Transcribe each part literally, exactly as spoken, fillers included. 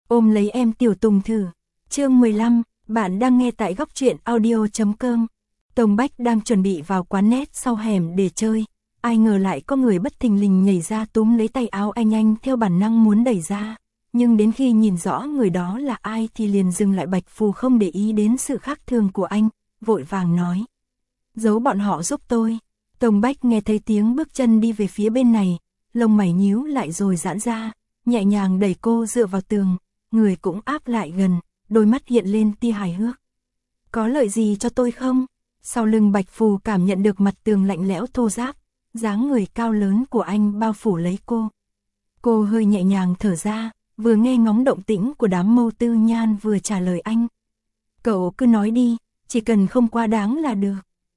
ôm lấy em Tiểu Tùng thử. Chương mười lăm, bạn đang nghe tại góc truyện audio.com. Tông Bách đang chuẩn bị vào quán net sau hẻm để chơi, ai ngờ lại có người bất thình lình nhảy ra túm lấy tay áo anh, anh theo bản năng muốn đẩy ra, nhưng đến khi nhìn rõ người đó là ai thì liền dừng lại. Bạch Phù không để ý đến sự khác thường của anh, vội vàng nói: "Giấu bọn họ giúp tôi." Tông Bách nghe thấy tiếng bước chân đi về phía bên này, lông mày nhíu lại rồi giãn ra, nhẹ nhàng đẩy cô dựa vào tường, người cũng áp lại gần, đôi mắt hiện lên tia hài hước. "Có lợi gì cho tôi không?" Sau lưng Bạch Phù cảm nhận được mặt tường lạnh lẽo thô ráp, dáng người cao lớn của anh bao phủ lấy cô. Cô hơi nhẹ nhàng thở ra, vừa nghe ngóng động tĩnh của đám Mâu Tư Nhan vừa trả lời anh: "Cậu cứ nói đi, chỉ cần không quá đáng là được."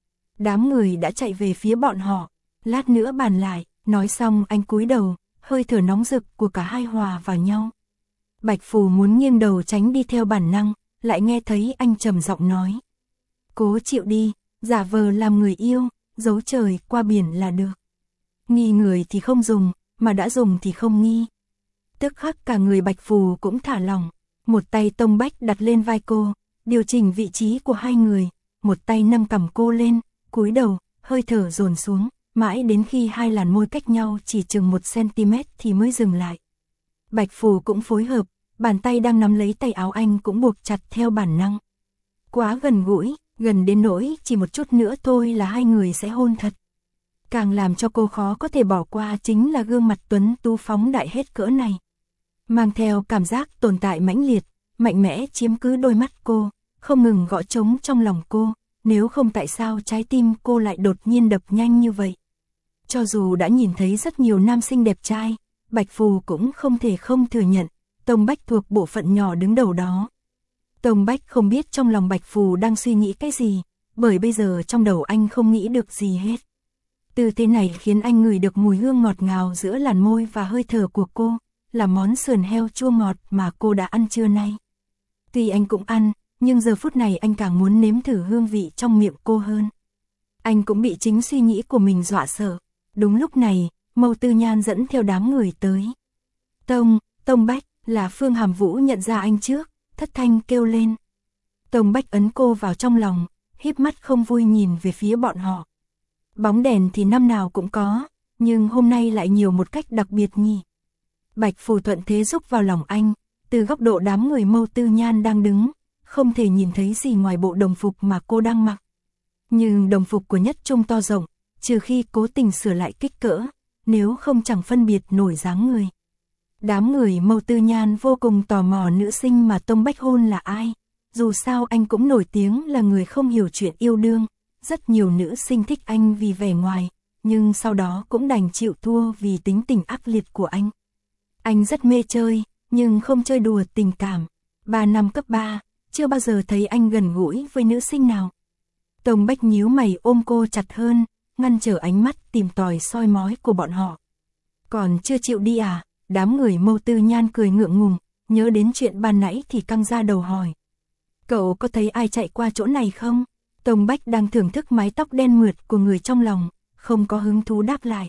Đám người đã chạy về phía bọn họ, lát nữa bàn lại. Nói xong anh cúi đầu, hơi thở nóng rực của cả hai hòa vào nhau. Bạch Phù muốn nghiêng đầu tránh đi theo bản năng, lại nghe thấy anh trầm giọng nói: "Cố chịu đi, giả vờ làm người yêu, giấu trời qua biển là được. Nghi người thì không dùng, mà đã dùng thì không nghi." Tức khắc cả người Bạch Phù cũng thả lỏng, một tay Tông Bách đặt lên vai cô, điều chỉnh vị trí của hai người, một tay nâng cằm cô lên, cúi đầu, hơi thở dồn xuống, mãi đến khi hai làn môi cách nhau chỉ chừng một xăng-ti-mét thì mới dừng lại. Bạch Phù cũng phối hợp, bàn tay đang nắm lấy tay áo anh cũng buộc chặt theo bản năng. Quá gần gũi, gần đến nỗi chỉ một chút nữa thôi là hai người sẽ hôn thật. Càng làm cho cô khó có thể bỏ qua chính là gương mặt tuấn tú phóng đại hết cỡ này, mang theo cảm giác tồn tại mãnh liệt, mạnh mẽ chiếm cứ đôi mắt cô, không ngừng gõ trống trong lòng cô. Nếu không tại sao trái tim cô lại đột nhiên đập nhanh như vậy? Cho dù đã nhìn thấy rất nhiều nam sinh đẹp trai, Bạch Phù cũng không thể không thừa nhận, Tông Bách thuộc bộ phận nhỏ đứng đầu đó. Tông Bách không biết trong lòng Bạch Phù đang suy nghĩ cái gì, bởi bây giờ trong đầu anh không nghĩ được gì hết. Tư thế này khiến anh ngửi được mùi hương ngọt ngào giữa làn môi và hơi thở của cô, là món sườn heo chua ngọt mà cô đã ăn trưa nay. Tuy anh cũng ăn, nhưng giờ phút này anh càng muốn nếm thử hương vị trong miệng cô hơn. Anh cũng bị chính suy nghĩ của mình dọa sợ. Đúng lúc này, Mâu Tư Nhan dẫn theo đám người tới. Tông, Tông Bách, là Phương Hàm Vũ nhận ra anh trước, thất thanh kêu lên. Tông Bách ấn cô vào trong lòng, híp mắt không vui nhìn về phía bọn họ. Bóng đèn thì năm nào cũng có, nhưng hôm nay lại nhiều một cách đặc biệt nhỉ. Bạch Phù thuận thế rúc vào lòng anh, từ góc độ đám người Mâu Tư Nhan đang đứng, không thể nhìn thấy gì ngoài bộ đồng phục mà cô đang mặc. Nhưng đồng phục của Nhất Trung to rộng, trừ khi cố tình sửa lại kích cỡ, nếu không chẳng phân biệt nổi dáng người. Đám người Mâu Tư Nhan vô cùng tò mò nữ sinh mà Tông Bách hôn là ai, dù sao anh cũng nổi tiếng là người không hiểu chuyện yêu đương, rất nhiều nữ sinh thích anh vì vẻ ngoài, nhưng sau đó cũng đành chịu thua vì tính tình ác liệt của anh. Anh rất mê chơi, nhưng không chơi đùa tình cảm. Ba năm cấp ba, chưa bao giờ thấy anh gần gũi với nữ sinh nào. Tông Bách nhíu mày ôm cô chặt hơn, ngăn trở ánh mắt tìm tòi soi mói của bọn họ. "Còn chưa chịu đi à?" Đám người Mâu Tư Nhan cười ngượng ngùng, nhớ đến chuyện ban nãy thì căng ra đầu hỏi. "Cậu có thấy ai chạy qua chỗ này không?" Tông Bách đang thưởng thức mái tóc đen mượt của người trong lòng, không có hứng thú đáp lại.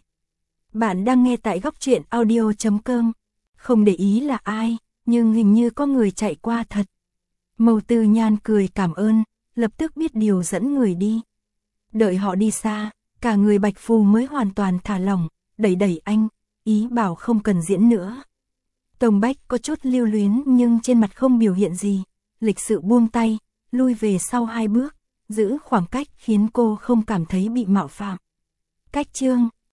Bạn đang nghe tại góc truyện audio.com. Không để ý là ai, nhưng hình như có người chạy qua thật. Mâu Tư Nhan cười cảm ơn, lập tức biết điều dẫn người đi. Đợi họ đi xa, cả người Bạch Phù mới hoàn toàn thả lỏng, đẩy đẩy anh, ý bảo không cần diễn nữa. Tông Bách có chút lưu luyến nhưng trên mặt không biểu hiện gì, lịch sự buông tay, lui về sau hai bước, giữ khoảng cách khiến cô không cảm thấy bị mạo phạm. Cách chương